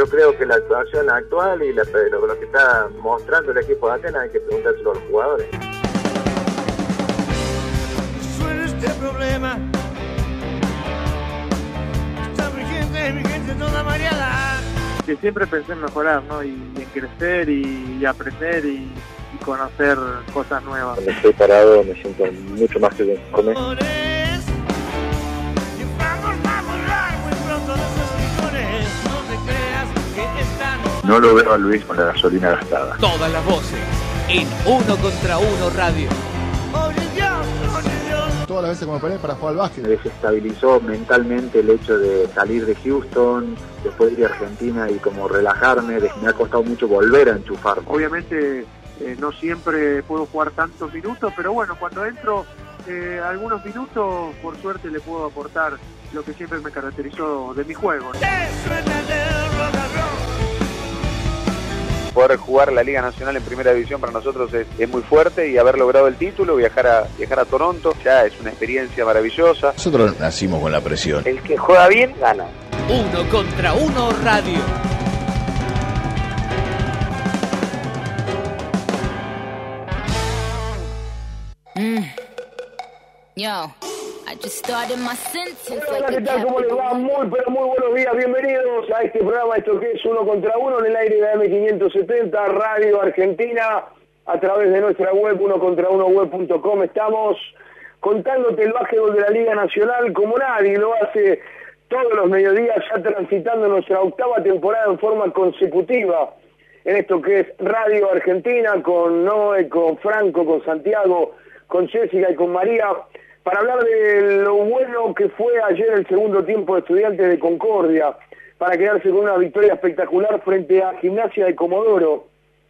Yo creo que la actuación actual y lo que está mostrando el equipo de Atenas hay que preguntárselo a los jugadores. Suena este problema, está vigente toda mareada. Que siempre pensé en mejorar, ¿no? Y en crecer y aprender y conocer cosas nuevas. Cuando estoy parado me siento mucho más que conforme. No lo veo a Luis con la gasolina gastada. Todas las voces en Uno contra Uno Radio. Todas las veces que me paré para jugar al básquet. Me desestabilizó mentalmente el hecho de salir de Houston, después ir a Argentina y como relajarme. Me ha costado mucho volver a enchufarme. Obviamente no siempre puedo jugar tantos minutos, pero bueno, cuando entro algunos minutos, por suerte le puedo aportar lo que siempre me caracterizó de mi juego, ¿no? Poder jugar la Liga Nacional en Primera División para nosotros es muy fuerte, y haber logrado el título, viajar a Toronto, ya es una experiencia maravillosa. Nosotros nacimos con la presión. El que juega bien, gana. Uno contra Uno Radio. Yo. Hola, ¿qué tal? ¿Cómo les va? Muy buenos días. Bienvenidos a este programa, esto que es Uno contra Uno, en el aire de AM570, Radio Argentina, a través de nuestra web, unocontraunoweb.com. Estamos contándote el básquetbol de la Liga Nacional como nadie lo hace todos los mediodías, ya transitando nuestra octava temporada en forma consecutiva, en esto que es Radio Argentina, con Noé, con Franco, con Santiago, con Jessica y con María, para hablar de lo bueno que fue ayer el segundo tiempo de Estudiantes de Concordia, para quedarse con una victoria espectacular frente a Gimnasia de Comodoro,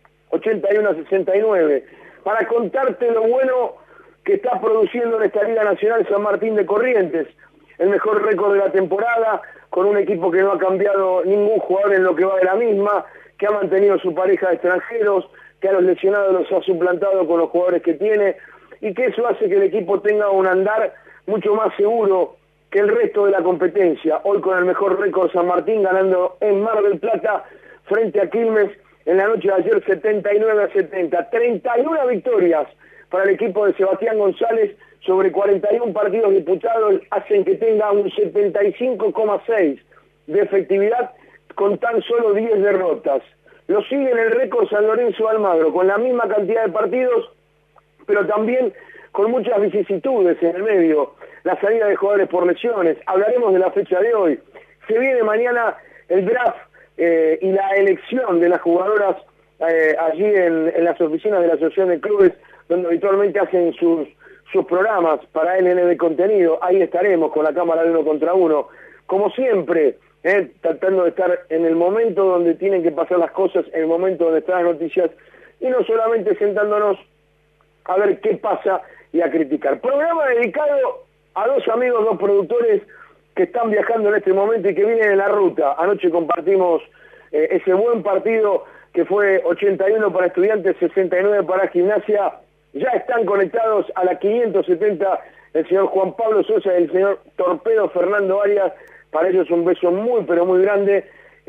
81-69, para contarte lo bueno que está produciendo en esta Liga Nacional San Martín de Corrientes, el mejor récord de la temporada, con un equipo que no ha cambiado ningún jugador en lo que va de la misma, que ha mantenido su pareja de extranjeros, que a los lesionados los ha suplantado con los jugadores que tiene, y que eso hace que el equipo tenga un andar mucho más seguro que el resto de la competencia. Hoy con el mejor récord San Martín, ganando en Mar del Plata frente a Quilmes en la noche de ayer 79-70. 31 victorias para el equipo de Sebastián González sobre 41 partidos disputados, hacen que tenga un 75,6 de efectividad con tan solo 10 derrotas. Lo sigue en el récord San Lorenzo de Almagro con la misma cantidad de partidos, pero también con muchas vicisitudes en el medio, la salida de jugadores por lesiones. Hablaremos de la fecha de hoy. Se viene mañana el draft y la elección de las jugadoras allí en las oficinas de la Asociación de Clubes, donde habitualmente hacen sus programas para LNB Contenido. Ahí estaremos con la cámara de Uno contra Uno, como siempre, tratando de estar en el momento donde tienen que pasar las cosas, en el momento donde están las noticias, y no solamente sentándonos a ver qué pasa y a criticar. Programa dedicado a dos amigos, dos productores que están viajando en este momento y que vienen en la ruta. Anoche compartimos ese buen partido que fue 81 para Estudiantes, 69 para Gimnasia. Ya están conectados a la 570 el señor Juan Pablo Sosa y el señor Torpedo Fernando Arias. Para ellos un beso muy pero muy grande.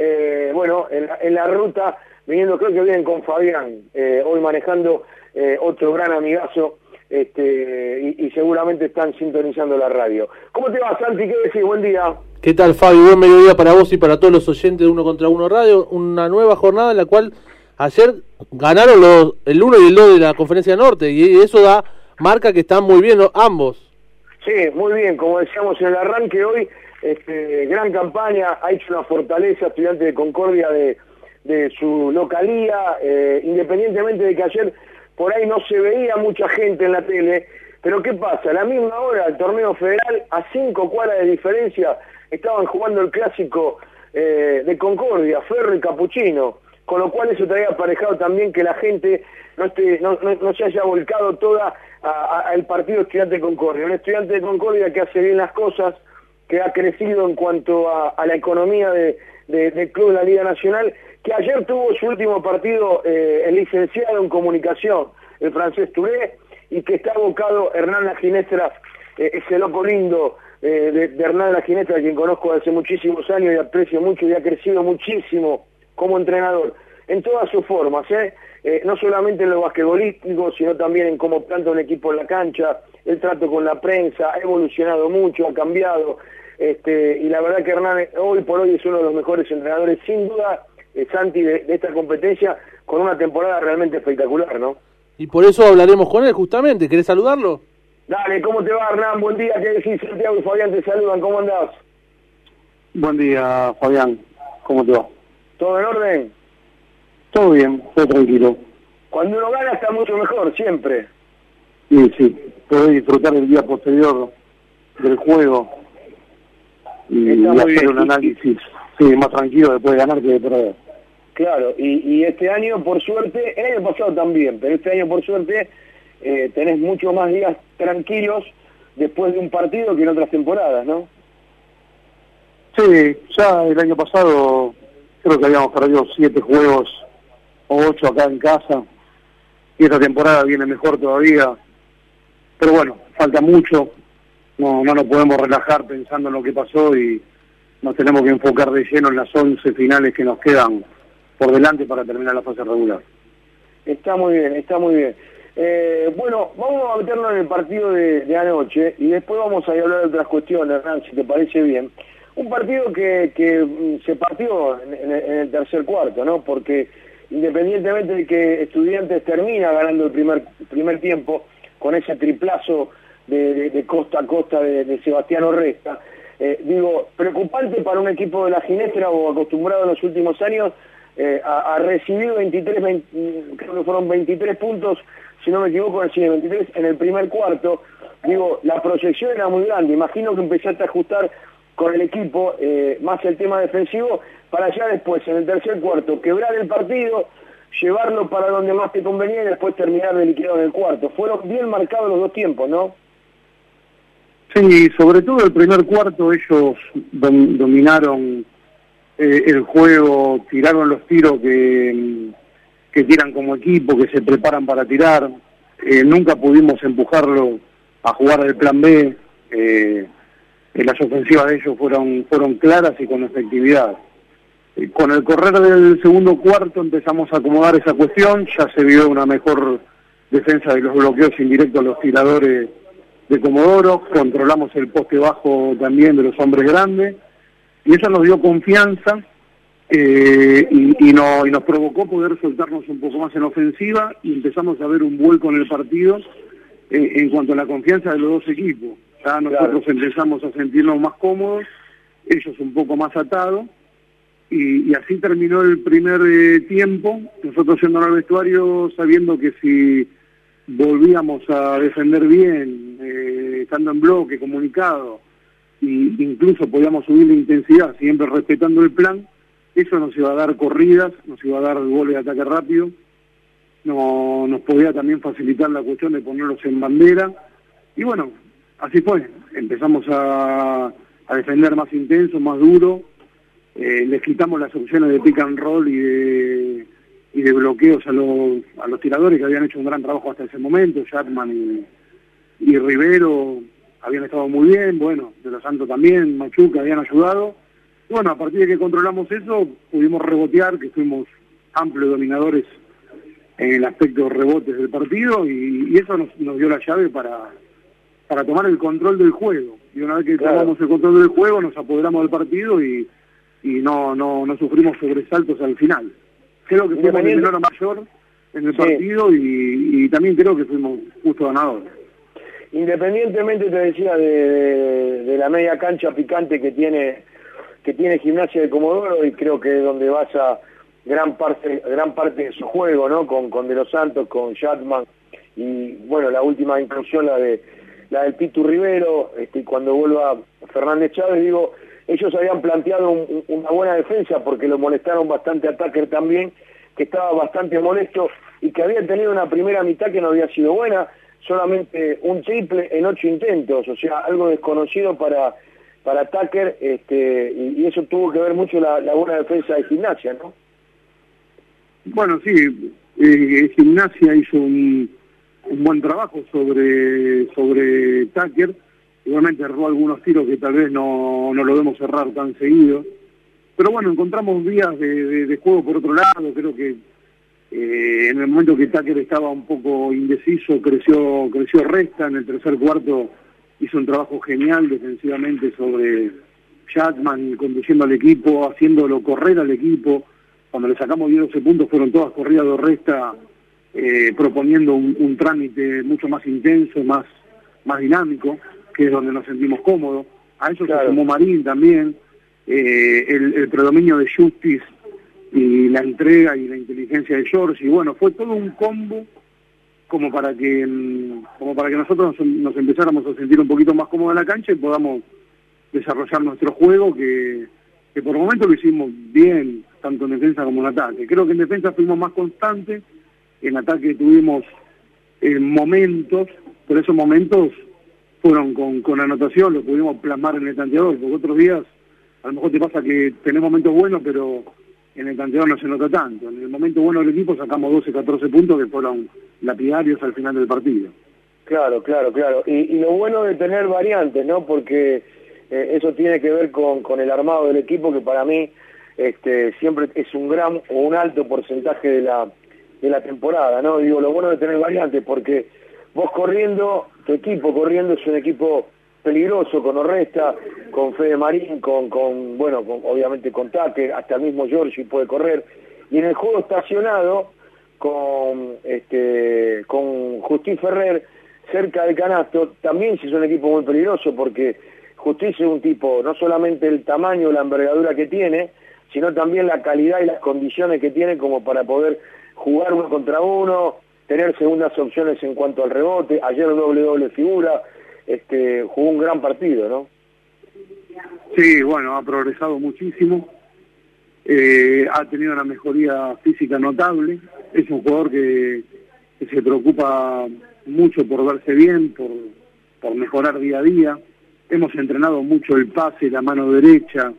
En la ruta, viniendo, creo que vienen con Fabián, hoy manejando otro gran amigazo, y seguramente están sintonizando la radio. ¿Cómo te va, Santi? ¿Qué decís? Buen día. ¿Qué tal, Fabi? Buen mediodía para vos y para todos los oyentes de Uno contra Uno Radio. Una nueva jornada en la cual ayer ganaron el 1 y el 2 de la Conferencia Norte, y eso marca que están muy bien ambos. Sí, muy bien. Como decíamos en el arranque hoy, gran campaña, ha hecho una fortaleza Estudiantes de Concordia de su localía, independientemente de que ayer por ahí no se veía mucha gente en la tele, pero ¿qué pasa? A la misma hora, el torneo federal, a 5 cuadras de diferencia, estaban jugando el clásico de Concordia, Ferro y Capuchino, con lo cual eso te había aparejado también que la gente no se haya volcado toda al partido Estudiante de Concordia. Un Estudiante de Concordia que hace bien las cosas, que ha crecido en cuanto a la economía del club de la Liga Nacional, que ayer tuvo su último partido el licenciado en comunicación, el francés Touré, y que está abocado Hernán La Ginestra, ese loco lindo de Hernán La Ginestra, a quien conozco desde hace muchísimos años y aprecio mucho, y ha crecido muchísimo como entrenador, en todas sus formas, no solamente en lo basquetbolístico, sino también en cómo planta un equipo en la cancha, el trato con la prensa, ha evolucionado mucho, ha cambiado, y la verdad que Hernán hoy por hoy es uno de los mejores entrenadores, sin duda, Santi, de esta competencia, con una temporada realmente espectacular, ¿no? Y por eso hablaremos con él, justamente. ¿Querés saludarlo? Dale, ¿cómo te va, Hernán? Buen día, ¿qué decís? Santiago y Fabián te saludan, ¿cómo andás? Buen día, Fabián, ¿cómo te va? ¿Todo en orden? Todo bien, todo tranquilo. Cuando uno gana está mucho mejor, siempre. Sí, podés disfrutar el día posterior del juego y hacer un análisis más tranquilo después de ganar que de perder. Claro, y este año, por suerte, el año pasado también, pero este año, por suerte, tenés muchos más días tranquilos después de un partido que en otras temporadas, ¿no? Sí, ya el año pasado creo que habíamos perdido 7 juegos o 8 acá en casa, y esta temporada viene mejor todavía, pero bueno, falta mucho, no nos podemos relajar pensando en lo que pasó y nos tenemos que enfocar de lleno en las 11 finales que nos quedan por delante para terminar la fase regular. Está muy bien, está muy bien. Bueno, vamos a meternos en el partido de anoche y después vamos a hablar de otras cuestiones, Hernán, si te parece bien. Un partido que se partió en el tercer cuarto, ¿no? Porque independientemente de que Estudiantes termina ganando el primer tiempo con ese triplazo de costa a costa de Sebastián Orresta, preocupante para un equipo de la Ginestra o acostumbrado en los últimos años a recibir 23 puntos, si no me equivoco, 23 en el primer cuarto. La proyección era muy grande, imagino que empezaste a ajustar con el equipo, más el tema defensivo, para ya después, en el tercer cuarto, quebrar el partido, llevarlo para donde más te convenía y después terminar de liquidado en el cuarto. Fueron bien marcados los dos tiempos, ¿no? Sí, sobre todo el primer cuarto ellos dominaron el juego, tiraron los tiros que tiran como equipo, que se preparan para tirar. Nunca pudimos empujarlo a jugar el plan B. Las ofensivas de ellos fueron claras y con efectividad. Con el correr del segundo cuarto empezamos a acomodar esa cuestión, ya se vio una mejor defensa de los bloqueos indirectos a los tiradores de Comodoro, controlamos el poste bajo también de los hombres grandes, y eso nos dio confianza y nos provocó poder soltarnos un poco más en ofensiva, y empezamos a ver un vuelco en el partido en cuanto a la confianza de los dos equipos. Ya nosotros empezamos a sentirnos más cómodos, ellos un poco más atados, y así terminó el primer tiempo, nosotros yendo al vestuario sabiendo que si volvíamos a defender bien, estando en bloque, comunicado, e incluso podíamos subir la intensidad, siempre respetando el plan, eso nos iba a dar corridas, nos iba a dar goles de ataque rápido, nos podía también facilitar la cuestión de ponerlos en bandera, y bueno, así fue, empezamos a defender más intenso, más duro, les quitamos las opciones de pick and roll y de bloqueos a los tiradores que habían hecho un gran trabajo hasta ese momento. Jackman y Rivero habían estado muy bien, bueno, De Los Santos también, Machuca habían ayudado. Bueno, a partir de que controlamos eso, pudimos rebotear, que fuimos amplios dominadores en el aspecto de rebotes del partido, y eso nos dio la llave para tomar el control del juego. Y una vez que tomamos el control del juego, nos apoderamos del partido y no sufrimos sobresaltos al final. Creo que fuimos de menor a mayor en el partido y también creo que fuimos justo ganadores. Independientemente, te decía, de la media cancha picante que tiene Gimnasia de Comodoro, y creo que es donde basa gran parte de su juego, ¿no? Con De Los Santos, con Jackman, y bueno, la última inclusión, la del Pitu Rivero, y cuando vuelva Fernández Chávez, ellos habían planteado una buena defensa porque lo molestaron bastante a Tucker también, que estaba bastante molesto y que había tenido una primera mitad que no había sido buena, solamente un triple en 8 intentos, o sea, algo desconocido para Tucker, y eso tuvo que ver mucho la buena defensa de Gimnasia, ¿no? Bueno, sí, Gimnasia hizo un buen trabajo sobre Tucker. Igualmente erró algunos tiros que tal vez no lo debemos cerrar tan seguido, pero bueno, encontramos vías de juego por otro lado. Creo que en el momento que Tucker estaba un poco indeciso, creció Resta. En el tercer cuarto hizo un trabajo genial defensivamente sobre Jackman, conduciendo al equipo, haciéndolo correr al equipo. Cuando le sacamos 12 puntos fueron todas corridas de Resta, proponiendo un trámite mucho más intenso, más dinámico, que es donde nos sentimos cómodos. A eso se sumó Marín también, el predominio de Justice y la entrega y la inteligencia de George, y bueno, fue todo un combo como para que nosotros nos empezáramos a sentir un poquito más cómodos en la cancha y podamos desarrollar nuestro juego, que por momentos lo hicimos bien, tanto en defensa como en ataque. Creo que en defensa fuimos más constantes, en ataque tuvimos momentos, pero esos momentos fueron con anotación, lo pudimos plasmar en el tanteador, porque otros días a lo mejor te pasa que tenés momentos buenos, pero en el tanteador no se nota tanto. En el momento bueno del equipo sacamos 12, 14 puntos que fueron lapidarios al final del partido. Claro. Y lo bueno de tener variantes, ¿no? Porque eso tiene que ver con el armado del equipo, que para mí siempre es un gran o un alto porcentaje de la temporada, ¿no? Digo, lo bueno de tener variantes, porque vos corriendo, tu equipo corriendo es un equipo peligroso, con Orresta, con Fede Marín, obviamente con Tucker, hasta el mismo Giorgi puede correr, y en el juego estacionado con Justiz Ferrer cerca del canasto, también sí es un equipo muy peligroso, porque Justiz es un tipo, no solamente el tamaño, la envergadura que tiene, sino también la calidad y las condiciones que tiene como para poder jugar 1 contra 1, tener segundas opciones en cuanto al rebote. Ayer el doble figura, jugó un gran partido, ¿no? Sí, bueno, ha progresado muchísimo, ha tenido una mejoría física notable, es un jugador que se preocupa mucho por verse bien, por mejorar día a día. Hemos entrenado mucho el pase, la mano derecha,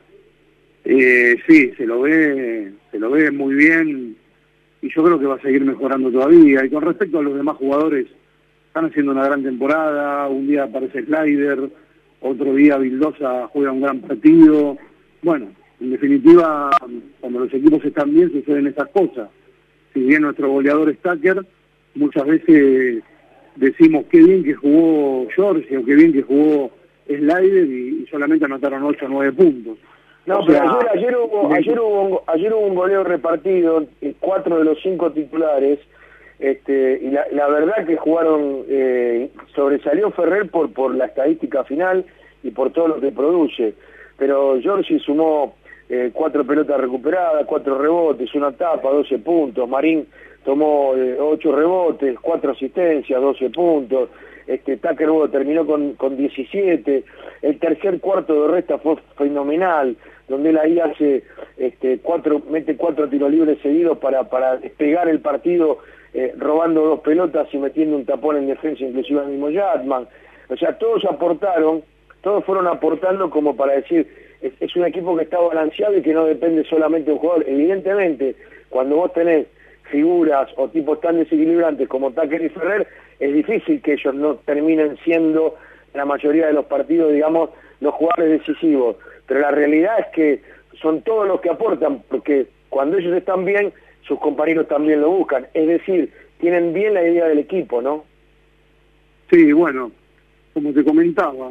sí, se lo ve muy bien, y yo creo que va a seguir mejorando todavía. Y con respecto a los demás jugadores, están haciendo una gran temporada. Un día aparece Slider, otro día Vildosa juega un gran partido. Bueno, en definitiva, cuando los equipos están bien suceden estas cosas. Si bien nuestro goleador es Tucker, muchas veces decimos qué bien que jugó George o qué bien que jugó Slider, y solamente anotaron 8 o 9 puntos. No, o pero sea, ayer hubo un goleo repartido, 4 de los 5 titulares, y la verdad que jugaron, sobresalió Ferrer por la estadística final y por todo lo que produce, pero Giorgi sumó 4 pelotas recuperadas, 4 rebotes, 1 tapa, 12 puntos, Marín tomó 8 rebotes, 4 asistencias, 12 puntos, Tucker terminó con 17, el tercer cuarto de Resta fue fenomenal, donde él ahí hace mete 4 tiros libres seguidos para despegar el partido, robando 2 pelotas y metiendo un tapón en defensa, inclusive al mismo Jackman. O sea, todos fueron aportando como para decir, es un equipo que está balanceado y que no depende solamente de un jugador. Evidentemente, cuando vos tenés figuras o tipos tan desequilibrantes como Tucker y Ferrer, es difícil que ellos no terminen siendo, en la mayoría de los partidos, digamos, los jugadores decisivos. Pero la realidad es que son todos los que aportan, porque cuando ellos están bien, sus compañeros también lo buscan. Es decir, tienen bien la idea del equipo, ¿no? Sí, bueno, como te comentaba,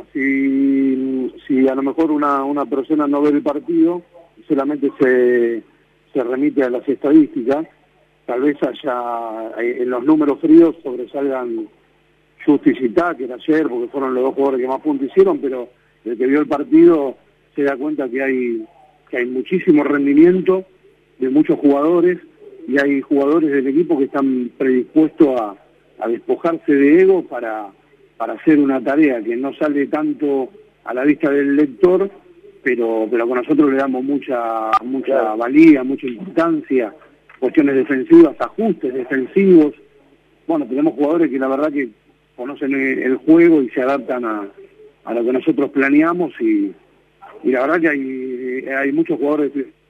si a lo mejor una persona no ve el partido, solamente se remite a las estadísticas, tal vez haya en los números fríos sobresalgan Justice y Tucker ayer, porque fueron los 2 jugadores que más puntos hicieron, pero el que vio el partido se da cuenta que hay muchísimo rendimiento de muchos jugadores, y hay jugadores del equipo que están predispuestos a despojarse de ego para hacer una tarea que no sale tanto a la vista del lector, pero con nosotros le damos mucha valía, mucha importancia, cuestiones defensivas, ajustes defensivos. Bueno, tenemos jugadores que la verdad que conocen el juego y se adaptan a lo que nosotros planeamos, y la verdad que hay muchos jugadores,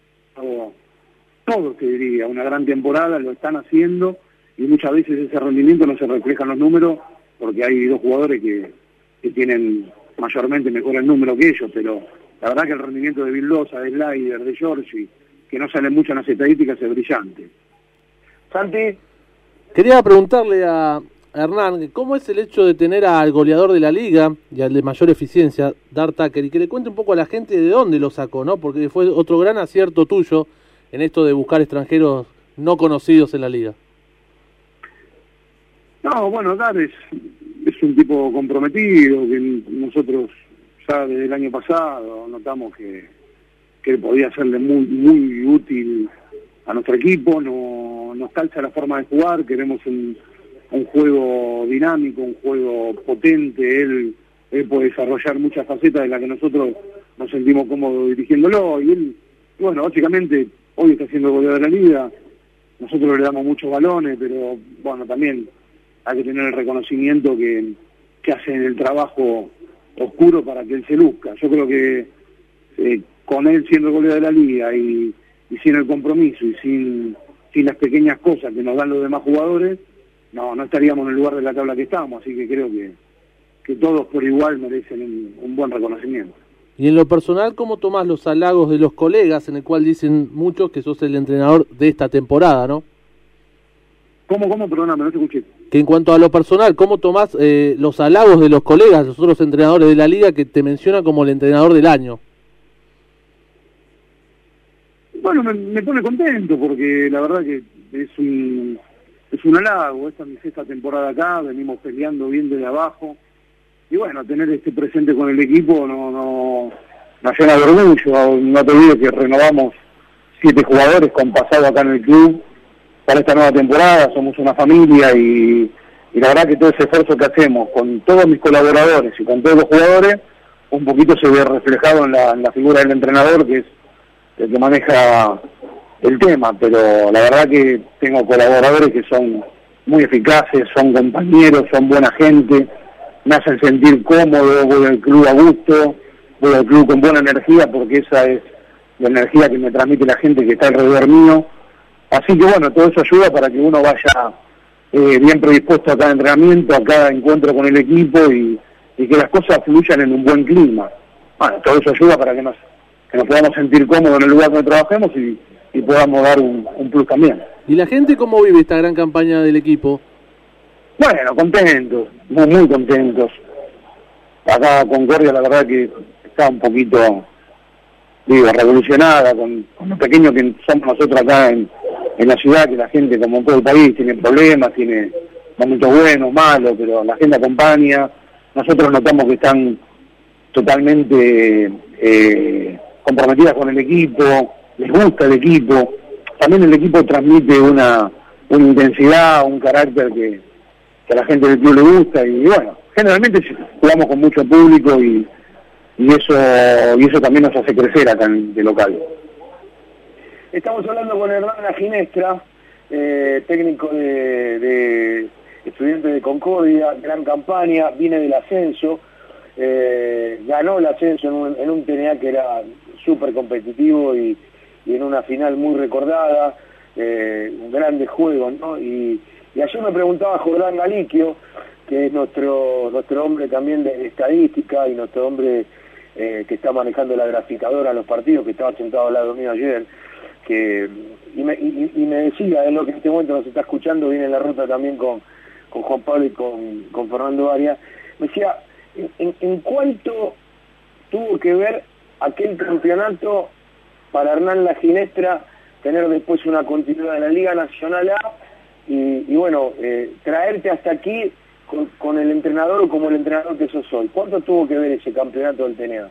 todos te diría, una gran temporada, lo están haciendo, y muchas veces ese rendimiento no se refleja en los números, porque hay 2 jugadores que tienen mayormente mejores números que ellos, pero la verdad que el rendimiento de Vildosa, de Slider, de Giorgi, que no sale mucho en las estadísticas, es brillante. Santi. Quería preguntarle a Hernán, ¿cómo es el hecho de tener al goleador de la liga y al de mayor eficiencia, Dart Tucker, y que le cuente un poco a la gente de dónde lo sacó, ¿no? Porque fue otro gran acierto tuyo en esto de buscar extranjeros no conocidos en la liga. No, bueno, Dart es un tipo comprometido, que nosotros ya desde el año pasado notamos que podía serle muy útil a nuestro equipo, nos calza la forma de jugar, queremos un juego dinámico, un juego potente, él puede desarrollar muchas facetas de las que nosotros nos sentimos cómodos dirigiéndolo, y él, bueno, básicamente hoy está siendo goleador de la liga, nosotros le damos muchos balones, pero bueno, también hay que tener el reconocimiento que hacen el trabajo oscuro para que él se luzca. Yo creo que con él siendo goleador de la liga y sin el compromiso y sin las pequeñas cosas que nos dan los demás jugadores, no estaríamos en el lugar de la tabla que estamos, así que creo que todos por igual merecen un buen reconocimiento. Y en lo personal, ¿cómo tomás los halagos de los colegas, en el cual dicen muchos que sos el entrenador de esta temporada, ¿no? ¿Cómo? Perdóname, no te escuché. Que en cuanto a lo personal, ¿cómo tomás los halagos de los colegas, los otros entrenadores de la liga que te mencionan como el entrenador del año? Bueno, me pone contento porque la verdad que es un halago. Esta es mi sexta temporada acá, venimos peleando bien desde abajo. Y bueno, tener presente con el equipo nos llena de orgullo. No te olvides que renovamos 7 jugadores con pasado acá en el club para esta nueva temporada. Somos una familia y la verdad que todo ese esfuerzo que hacemos con todos mis colaboradores y con todos los jugadores, un poquito se ve reflejado en la figura del entrenador, que es el que maneja el tema, pero la verdad que tengo colaboradores que son muy eficaces, son compañeros, son buena gente, me hacen sentir cómodo, voy al club a gusto, voy al club con buena energía, porque esa es la energía que me transmite la gente que está alrededor mío. Así que bueno, todo eso ayuda para que uno vaya bien predispuesto a cada entrenamiento, a cada encuentro con el equipo y que las cosas fluyan en un buen clima. Bueno, todo eso ayuda para que nos podamos sentir cómodos en el lugar donde trabajemos y podamos dar un plus también. ¿Y la gente cómo vive esta gran campaña del equipo? Bueno, contentos, muy contentos. Acá Concordia la verdad que está un poquito, revolucionada con lo pequeño que somos nosotros acá en la ciudad, que la gente, como en todo el país, tiene problemas, tiene momentos buenos, malos, pero la gente acompaña. Nosotros notamos que están totalmente comprometidas con el equipo, les gusta el equipo. También el equipo transmite una intensidad, un carácter que a la gente del club le gusta, y bueno, generalmente jugamos con mucho público y eso también nos hace crecer acá de local. Estamos hablando con Hernán La Ginestra, técnico de Estudiantes de Concordia, gran campaña, viene del ascenso, ganó el ascenso en un TNA que era súper competitivo y en una final muy recordada, un grande juego, ¿no? Y ayer me preguntaba Jordán Galiquio, que es nuestro hombre también de estadística y nuestro hombre que está manejando la graficadora en los partidos, que estaba sentado al lado mío ayer, y me decía, es lo que en este momento nos está escuchando, viene en la ruta también con Juan Pablo y con Fernando Arias, me decía, ¿en cuánto tuvo que ver aquel campeonato para Hernán La Ginestra tener después una continuidad en la Liga Nacional A y bueno, traerte hasta aquí con el entrenador o como el entrenador que sos hoy? ¿Cuánto tuvo que ver ese campeonato del TNA?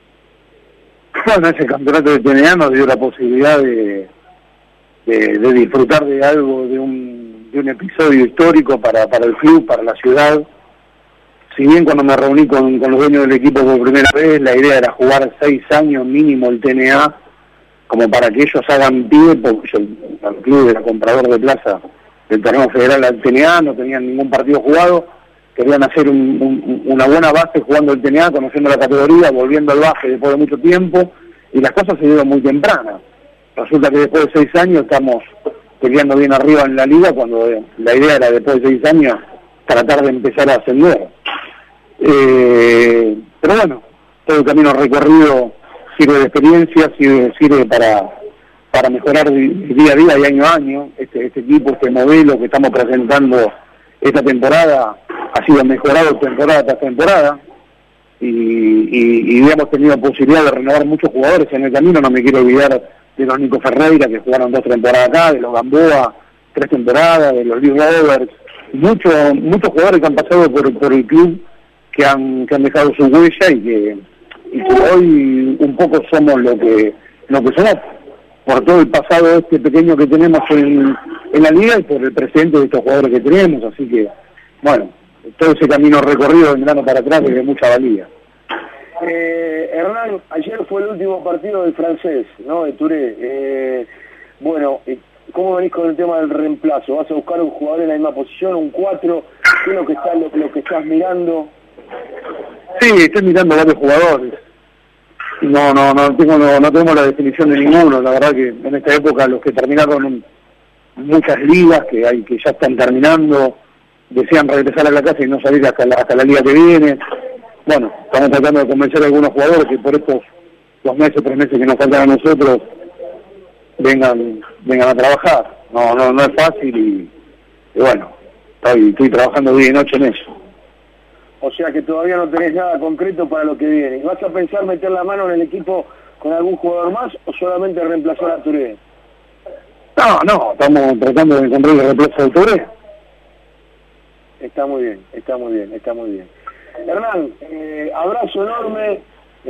Bueno, ese campeonato del TNA nos dio la posibilidad de disfrutar de algo, de un episodio histórico para el club, para la ciudad. Si bien cuando me reuní con los dueños del equipo por primera vez, la idea era jugar 6 años mínimo el TNA, como para que ellos hagan pie, porque el club era comprador de plaza del torneo federal al TNA, no tenían ningún partido jugado, querían hacer una buena base jugando el TNA, conociendo la categoría, volviendo al básquet después de mucho tiempo, y las cosas se dieron muy tempranas. Resulta que después de 6 años estamos peleando bien arriba en la liga, cuando la idea era después de 6 años tratar de empezar a ascender. Pero bueno, todo el camino recorrido sirve de experiencia, sirve para mejorar día a día y año a año. Este equipo, este modelo que estamos presentando esta temporada ha sido mejorado temporada tras temporada y hemos tenido posibilidad de renovar muchos jugadores en el camino. No me quiero olvidar de los Nico Ferreira, que jugaron 2 temporadas acá, de los Gamboa 3 temporadas, de los Lee Roberts, muchos jugadores que han pasado por el club, que han dejado su huella y que hoy un poco somos lo que somos por todo el pasado pequeño que tenemos en la liga y por el presente de estos jugadores que tenemos. Así que, bueno, todo ese camino recorrido de verano para atrás es de mucha valía. Hernán, ayer fue el último partido del francés, ¿no? De Touré. Bueno, ¿cómo venís con el tema del reemplazo? ¿Vas a buscar un jugador en la misma posición, un 4? ¿Qué es lo que estás mirando? Sí, estoy mirando varios jugadores. No tengo la definición de ninguno. La verdad que en esta época los que terminaron muchas ligas que ya están terminando desean regresar a la casa y no salir hasta la liga que viene. Bueno, estamos tratando de convencer a algunos jugadores que por estos 2 meses, 3 meses que nos faltan a nosotros vengan a trabajar. No es fácil y bueno, estoy trabajando día y noche en eso. O sea que todavía no tenés nada concreto para lo que viene. ¿Vas a pensar meter la mano en el equipo con algún jugador más o solamente reemplazar a Touré? No, estamos tratando de encontrar el reemplazo de Touré. Está muy bien. Hernán, abrazo enorme,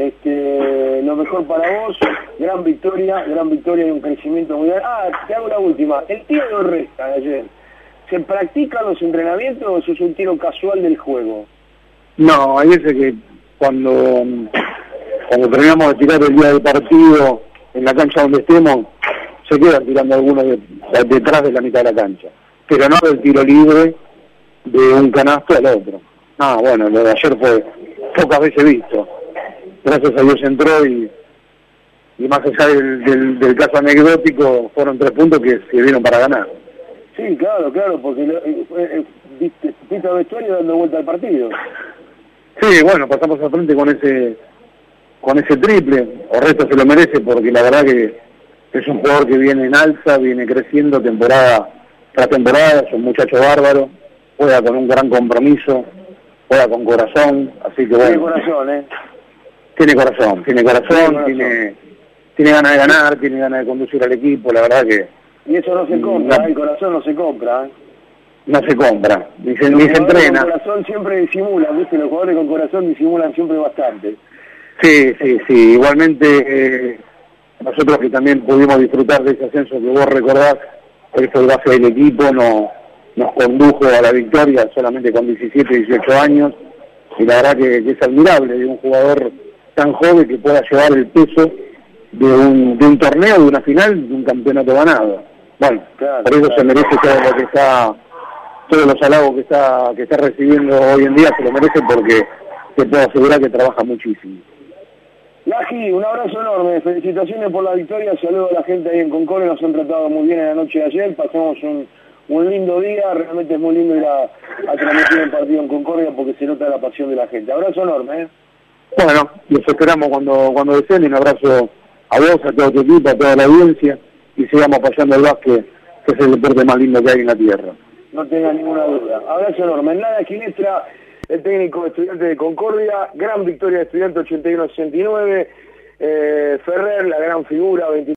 lo mejor para vos, gran victoria y un crecimiento muy grande. Te hago la última, el tiro de resta de ayer, ¿se practican los entrenamientos o es un tiro casual del juego? No, hay veces que cuando terminamos de tirar el día del partido en la cancha donde estemos, se quedan tirando algunos detrás de la mitad de la cancha, pero no del tiro libre de un canasto al otro. Bueno, lo de ayer fue pocas veces visto. Gracias a Dios entró y más allá del caso anecdótico, fueron 3 puntos que sirvieron para ganar. Sí, claro, porque viste al vestuario dando vuelta al partido. Sí, bueno, pasamos al frente con ese triple. Orresto se lo merece porque la verdad que es un jugador que viene en alza, viene creciendo temporada tras temporada, es un muchacho bárbaro, juega con un gran compromiso, juega con corazón, así que bueno. Tiene corazón, Tiene corazón, tiene ganas de ganar, tiene ganas de conducir al equipo, la verdad que... Y eso no se compra, el corazón no se compra. No se compra, ni se entrena. Los jugadores con corazón siempre disimulan, ¿viste? Los jugadores con corazón disimulan siempre bastante. Sí, igualmente nosotros que también pudimos disfrutar de ese ascenso que vos recordás, él fue el base del equipo, nos condujo a la victoria solamente con 17, 18 años, y la verdad que es admirable de un jugador tan joven que pueda llevar el peso de un torneo, de una final, de un campeonato ganado. Bueno, por eso se merece todo lo que está, todos los halagos que está recibiendo hoy en día, se lo merece porque te puedo asegurar que trabaja muchísimo. Laji, un abrazo enorme, felicitaciones por la victoria, saludo a la gente ahí en Concordia, nos han tratado muy bien en la noche de ayer, pasamos un lindo día, realmente es muy lindo ir a transmitir el partido en Concordia porque se nota la pasión de la gente. Abrazo enorme. Bueno, los esperamos cuando deseen, un abrazo a vos, a todo tu equipo, a toda la audiencia, y sigamos apoyando el básquet, que es el deporte más lindo que hay en la tierra. No tenga ninguna duda. Abrazo enorme. Nada Ginestra, el técnico de Estudiantes de Concordia, gran victoria de Estudiantes 81-69, Ferrer, la gran figura, 23.